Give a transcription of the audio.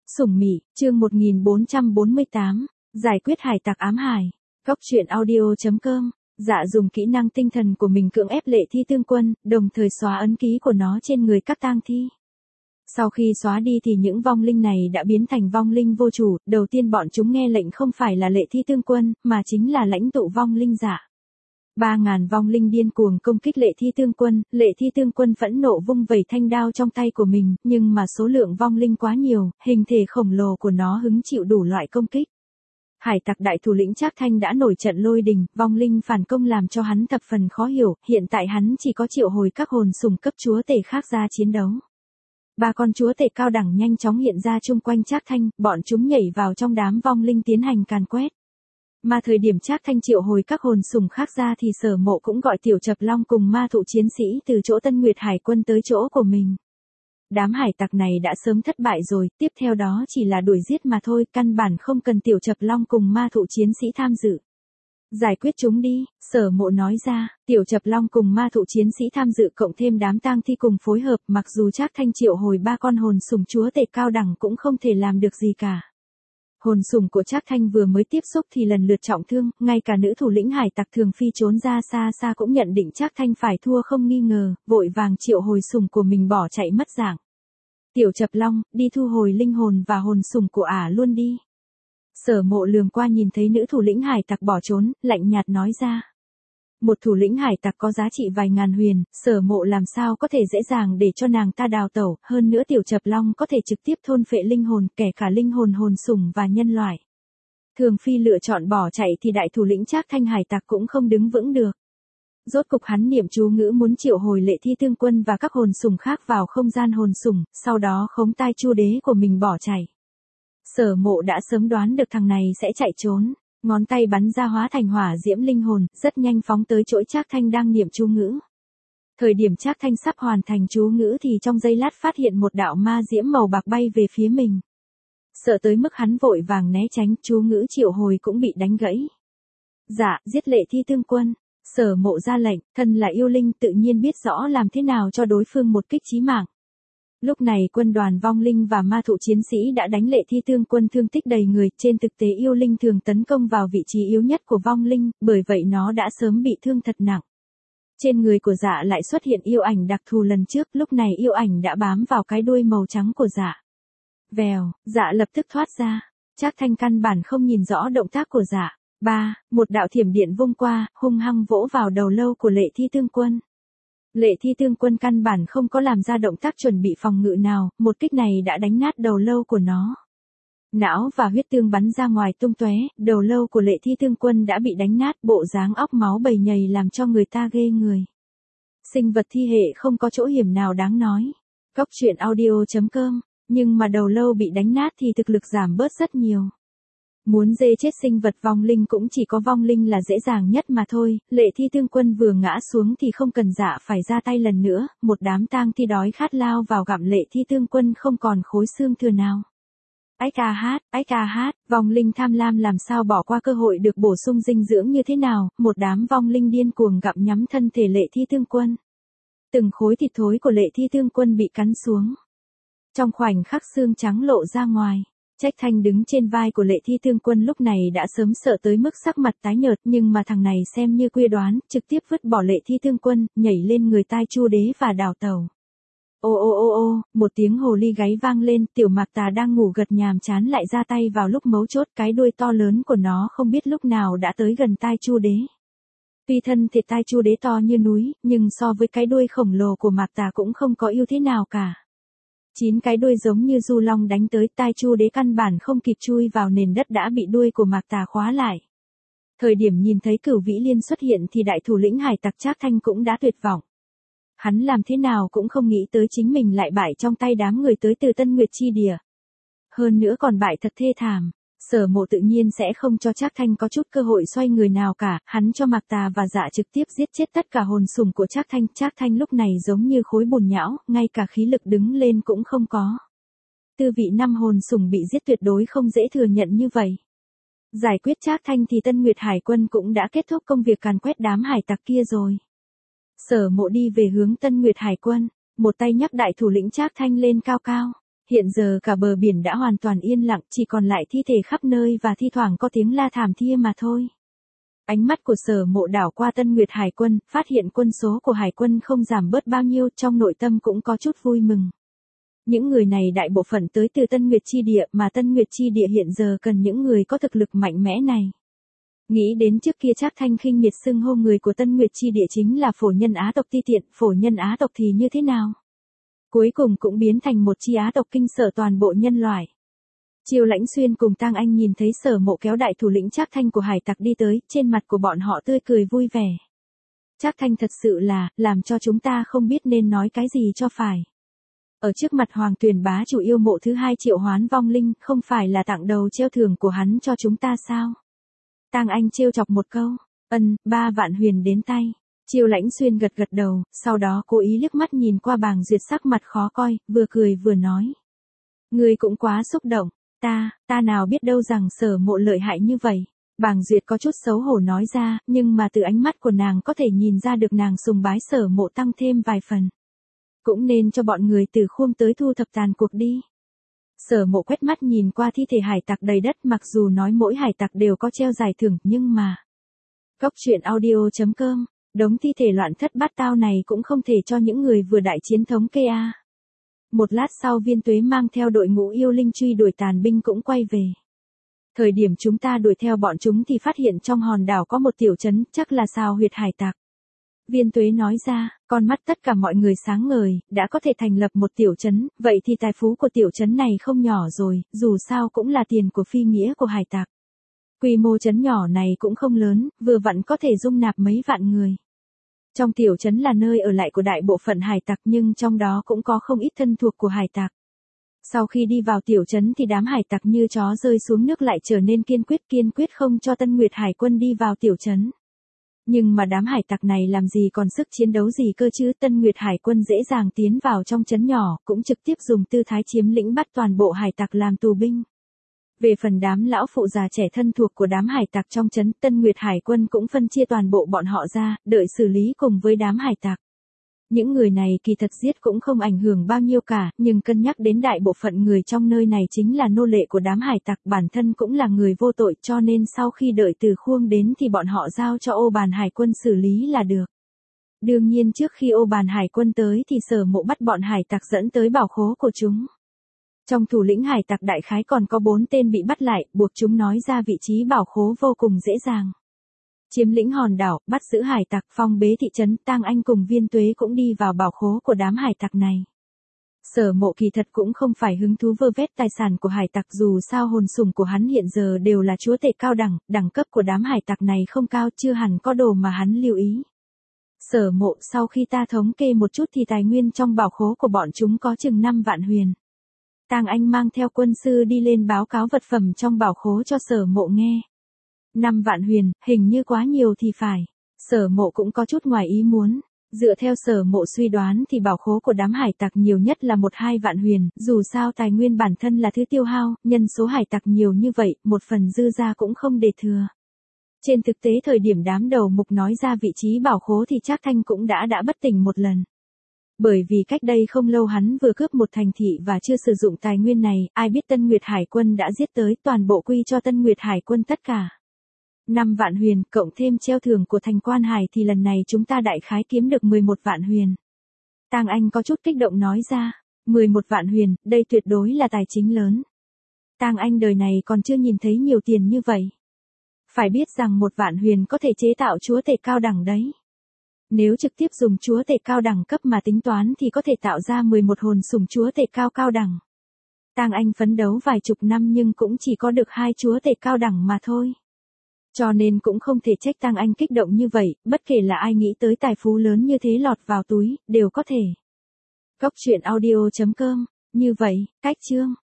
Sủng Mị, chương 1448, giải quyết hải tặc ám hải. Góc truyện audio.com. Dạ dùng kỹ năng tinh thần của mình cưỡng ép Lệ Thi Tương Quân, đồng thời xóa ấn ký của nó trên người các tang thi. Sau khi xóa đi thì những vong linh này đã biến thành vong linh vô chủ, đầu tiên bọn chúng nghe lệnh không phải là Lệ Thi Tương Quân, mà chính là lãnh tụ vong linh Dạ. 3.000 vong linh điên cuồng công kích Lệ Thi Tương Quân, Lệ Thi Tương Quân phẫn nộ vung vẩy thanh đao trong tay của mình, nhưng mà số lượng vong linh quá nhiều, hình thể khổng lồ của nó hứng chịu đủ loại công kích. Hải tặc đại thủ lĩnh Trác Thanh đã nổi trận lôi đình, vong linh phản công làm cho hắn thập phần khó hiểu, hiện tại hắn chỉ có triệu hồi các hồn sủng cấp chúa tể khác ra chiến đấu. 3 con chúa tể cao đẳng nhanh chóng hiện ra chung quanh Trác Thanh, bọn chúng nhảy vào trong đám vong linh tiến hành càn quét. Mà thời điểm Trác Thanh triệu hồi các hồn sủng khác ra thì Sở Mộ cũng gọi Tiểu Chập Long cùng ma thụ chiến sĩ từ chỗ Tân Nguyệt Hải quân tới chỗ của mình. Đám hải tặc này đã sớm thất bại rồi, tiếp theo đó chỉ là đuổi giết mà thôi, căn bản không cần Tiểu Chập Long cùng ma thụ chiến sĩ tham dự. Giải quyết chúng đi, Sở Mộ nói ra, Tiểu Chập Long cùng ma thụ chiến sĩ tham dự cộng thêm đám tang thi cùng phối hợp, mặc dù Trác Thanh triệu hồi 3 con hồn sủng chúa tể cao đẳng cũng không thể làm được gì cả. Hồn sủng của Trác Thanh vừa mới tiếp xúc thì lần lượt trọng thương, ngay cả nữ thủ lĩnh hải tặc Thường Phi trốn ra xa xa cũng nhận định Trác Thanh phải thua không nghi ngờ, vội vàng triệu hồi sủng của mình bỏ chạy mất dạng. Tiểu Chập Long, đi thu hồi linh hồn và hồn sủng của ả luôn đi. Sở Mộ lườm qua nhìn thấy nữ thủ lĩnh hải tặc bỏ trốn, lạnh nhạt nói ra. Một thủ lĩnh hải tặc có giá trị vài ngàn huyền, Sở Mộ làm sao có thể dễ dàng để cho nàng ta đào tẩu, hơn nữa Tiểu Chập Long có thể trực tiếp thôn phệ linh hồn, kể cả linh hồn hồn sủng và nhân loại. Thường Phi lựa chọn bỏ chạy thì đại thủ lĩnh Trác Thanh hải tặc cũng không đứng vững được. Rốt cục hắn niệm chú ngữ muốn triệu hồi Lệ Thi Tương Quân và các hồn sủng khác vào không gian hồn sủng, sau đó khống tai Chu Đế của mình bỏ chạy. Sở Mộ đã sớm đoán được thằng này sẽ chạy trốn. Ngón tay bắn ra hóa thành hỏa diễm linh hồn, rất nhanh phóng tới chỗ Trác Thanh đang niệm chú ngữ. Thời điểm Trác Thanh sắp hoàn thành chú ngữ thì trong giây lát phát hiện một đạo ma diễm màu bạc bay về phía mình. Sợ tới mức hắn vội vàng né tránh, chú ngữ triệu hồi cũng bị đánh gãy. Dạ, giết Lệ Thi Tương Quân. Sở Mộ ra lệnh, thân là yêu linh tự nhiên biết rõ làm thế nào cho đối phương một kích chí mạng. Lúc này quân đoàn vong linh và ma thụ chiến sĩ đã đánh Lệ Thi Tương Quân thương tích đầy người, trên thực tế yêu linh thường tấn công vào vị trí yếu nhất của vong linh, bởi vậy nó đã sớm bị thương thật nặng. Trên người của Dạ lại xuất hiện yêu ảnh đặc thù lần trước, lúc này yêu ảnh đã bám vào cái đuôi màu trắng của Dạ. Vèo, Dạ lập tức thoát ra. Trác Thanh căn bản không nhìn rõ động tác của Dạ. Một đạo thiểm điện vung qua, hung hăng vỗ vào đầu lâu của Lệ Thi Tương Quân. Lệ Thi Tương Quân căn bản không có làm ra động tác chuẩn bị phòng ngự nào, một kích này đã đánh nát đầu lâu của nó. Não và huyết tương bắn ra ngoài tung tóe, đầu lâu của Lệ Thi Tương Quân đã bị đánh nát, bộ dáng óc máu bầy nhầy làm cho người ta ghê người. Sinh vật thi hệ không có chỗ hiểm nào đáng nói. Góc truyện audio.com, nhưng mà đầu lâu bị đánh nát thì thực lực giảm bớt rất nhiều. Muốn dê chết sinh vật vong linh cũng chỉ có vong linh là dễ dàng nhất mà thôi, Lệ Thi Tương Quân vừa ngã xuống thì không cần Dạ phải ra tay lần nữa, một đám tang thi đói khát lao vào gặm Lệ Thi Tương Quân không còn khối xương thừa nào. Ách ca hát, vong linh tham lam làm sao bỏ qua cơ hội được bổ sung dinh dưỡng như thế nào, một đám vong linh điên cuồng gặm nhắm thân thể Lệ Thi Tương Quân. Từng khối thịt thối của Lệ Thi Tương Quân bị cắn xuống. Trong khoảnh khắc xương trắng lộ ra ngoài. Trác Thanh đứng trên vai của Lệ Thi Tương Quân lúc này đã sớm sợ tới mức sắc mặt tái nhợt, nhưng mà thằng này xem như quy đoán, trực tiếp vứt bỏ Lệ Thi Tương Quân, nhảy lên người tai Chu Đế và đào tẩu. Ô, một tiếng hồ ly gáy vang lên, Tiểu Mạc Tà đang ngủ gật nhàm chán lại ra tay vào lúc mấu chốt, cái đuôi to lớn của nó không biết lúc nào đã tới gần tai Chu Đế. Tuy thân thể tai Chu Đế to như núi, nhưng so với cái đuôi khổng lồ của Mạc Tà cũng không có ưu thế nào cả. 9 cái đuôi giống như du long đánh tới, tai Chu Đế căn bản không kịp chui vào nền đất đã bị đuôi của Mạc Tà khóa lại. Thời điểm nhìn thấy Cửu Vĩ Liên xuất hiện thì đại thủ lĩnh hải tặc Trác Thanh cũng đã tuyệt vọng. Hắn làm thế nào cũng không nghĩ tới chính mình lại bại trong tay đám người tới từ Tân Nguyệt Chi Địa. Hơn nữa còn bại thật thê thảm. Sở Mộ tự nhiên sẽ không cho Trác Thanh có chút cơ hội xoay người nào cả, hắn cho Mạc Tà và Dạ trực tiếp giết chết tất cả hồn sủng của Trác Thanh. Trác Thanh lúc này giống như khối bùn nhão, ngay cả khí lực đứng lên cũng không có. Tư vị 5 hồn sủng bị giết tuyệt đối không dễ thừa nhận như vậy. Giải quyết Trác Thanh thì Tân Nguyệt Hải quân cũng đã kết thúc công việc càn quét đám hải tặc kia rồi. Sở Mộ đi về hướng Tân Nguyệt Hải quân, một tay nhấc đại thủ lĩnh Trác Thanh lên cao cao. Hiện giờ cả bờ biển đã hoàn toàn yên lặng, chỉ còn lại thi thể khắp nơi và thi thoảng có tiếng la thảm thiết mà thôi. Ánh mắt của Sở Mộ đảo qua Tân Nguyệt Hải quân, phát hiện quân số của Hải quân không giảm bớt bao nhiêu, trong nội tâm cũng có chút vui mừng. Những người này đại bộ phận tới từ Tân Nguyệt Chi Địa, mà Tân Nguyệt Chi Địa hiện giờ cần những người có thực lực mạnh mẽ này. Nghĩ đến trước kia Trác Thanh khinh miệt xưng hô người của Tân Nguyệt Chi Địa chính là phổ nhân Á tộc ti tiện, phổ nhân Á tộc thì như thế nào? Cuối cùng cũng biến thành một chi Á tộc kinh sợ toàn bộ nhân loại. Triều Lãnh Xuyên cùng Tang Anh nhìn thấy Sở Mộ kéo đại thủ lĩnh Trác Thanh của hải tặc đi tới, trên mặt của bọn họ tươi cười vui vẻ. Trác Thanh thật sự là, làm cho chúng ta không biết nên nói cái gì cho phải. Ở trước mặt Hoàng Tuyền bá chủ yêu mộ thứ 2 triệu hoán vong linh, không phải là tặng đầu treo thưởng của hắn cho chúng ta sao? Tang Anh trêu chọc một câu, 3 vạn huyền đến tay. Triều Lãnh Xuyên gật gật đầu, sau đó cố ý liếc mắt nhìn qua Bàng Duyệt sắc mặt khó coi, vừa cười vừa nói. Ngươi cũng quá xúc động, ta nào biết đâu rằng Sở Mộ lợi hại như vậy. Bàng Duyệt có chút xấu hổ nói ra, nhưng mà từ ánh mắt của nàng có thể nhìn ra được nàng sùng bái Sở Mộ tăng thêm vài phần. Cũng nên cho bọn người từ Khuông tới thu thập tàn cuộc đi. Sở Mộ quét mắt nhìn qua thi thể hải tặc đầy đất, mặc dù nói mỗi hải tặc đều có treo giải thưởng, nhưng mà... Cốc truyện audio.com, đống thi thể loạn thất bát tao này cũng không thể cho những người vừa đại chiến thống kê a. Một lát sau Viên Tuế mang theo đội ngũ yêu linh truy đuổi tàn binh cũng quay về. Thời điểm chúng ta đuổi theo bọn chúng thì phát hiện trong hòn đảo có một tiểu trấn, chắc là Sào Huyệt hải tặc. Viên Tuế nói ra, con mắt tất cả mọi người sáng ngời, đã có thể thành lập một tiểu trấn, vậy thì tài phú của tiểu trấn này không nhỏ rồi, dù sao cũng là tiền của phi nghĩa của hải tặc. Quy mô trấn nhỏ này cũng không lớn, vừa vặn có thể dung nạp mấy vạn người. Trong tiểu trấn là nơi ở lại của đại bộ phận hải tặc, nhưng trong đó cũng có không ít thân thuộc của hải tặc. Sau khi đi vào tiểu trấn thì đám hải tặc như chó rơi xuống nước lại trở nên kiên quyết không cho Tân Nguyệt Hải quân đi vào tiểu trấn. Nhưng mà đám hải tặc này làm gì còn sức chiến đấu gì cơ chứ, Tân Nguyệt Hải quân dễ dàng tiến vào trong trấn nhỏ, cũng trực tiếp dùng tư thái chiếm lĩnh bắt toàn bộ hải tặc làm tù binh. Về phần đám lão phụ già trẻ thân thuộc của đám hải tặc trong trấn, Tân Nguyệt Hải quân cũng phân chia toàn bộ bọn họ ra, đợi xử lý cùng với đám hải tặc. Những người này kỳ thật giết cũng không ảnh hưởng bao nhiêu cả, nhưng cân nhắc đến đại bộ phận người trong nơi này chính là nô lệ của đám hải tặc, bản thân cũng là người vô tội, cho nên sau khi đợi Từ Khuông đến thì bọn họ giao cho Ô Bàn Hải quân xử lý là được. Đương nhiên trước khi Ô Bàn Hải quân tới thì Sở Mộ bắt bọn hải tặc dẫn tới bảo khố của chúng. Trong thủ lĩnh hải tặc đại khái còn có 4 tên bị bắt lại, buộc chúng nói ra vị trí bảo khố vô cùng dễ dàng. Chiếm lĩnh hòn đảo, bắt giữ hải tặc, phong bế thị trấn, Tang Anh cùng Viên Tuế cũng đi vào bảo khố của đám hải tặc này. Sở Mộ kỳ thật cũng không phải hứng thú vơ vét tài sản của hải tặc, dù sao hồn sủng của hắn hiện giờ đều là chúa tể cao đẳng, đẳng cấp của đám hải tặc này không cao, chưa hẳn có đồ mà hắn lưu ý. Sở Mộ, sau khi ta thống kê một chút thì tài nguyên trong bảo khố của bọn chúng có chừng 5 vạn huyền. Tang Anh mang theo quân sư đi lên báo cáo vật phẩm trong bảo khố cho Sở Mộ nghe. 5 vạn huyền, hình như quá nhiều thì phải. Sở Mộ cũng có chút ngoài ý muốn. Dựa theo Sở Mộ suy đoán thì bảo khố của đám hải tặc nhiều nhất là 1-2 vạn huyền, dù sao tài nguyên bản thân là thứ tiêu hao, nhân số hải tặc nhiều như vậy, một phần dư ra cũng không để thừa. Trên thực tế thời điểm đám đầu mục nói ra vị trí bảo khố thì Trác Thanh cũng đã bất tỉnh một lần. Bởi vì cách đây không lâu hắn vừa cướp một thành thị và chưa sử dụng tài nguyên này, ai biết Tân Nguyệt Hải quân đã giết tới, toàn bộ quy cho Tân Nguyệt Hải quân tất cả. 5 vạn huyền, cộng thêm treo thưởng của thành Quan Hải thì lần này chúng ta đại khái kiếm được 11 vạn huyền. Tang Anh có chút kích động nói ra, 11 vạn huyền, đây tuyệt đối là tài chính lớn. Tang Anh đời này còn chưa nhìn thấy nhiều tiền như vậy. Phải biết rằng 1 vạn huyền có thể chế tạo chúa tể cao đẳng đấy. Nếu trực tiếp dùng chúa tể cao đẳng cấp mà tính toán thì có thể tạo ra 11 hồn sủng chúa tể cao đẳng. Tang Anh phấn đấu vài chục năm nhưng cũng chỉ có được 2 chúa tể cao đẳng mà thôi. Cho nên cũng không thể trách Tang Anh kích động như vậy, bất kể là ai nghĩ tới tài phú lớn như thế lọt vào túi, đều có thể. Cốc truyện audio.com, như vậy, cách chương.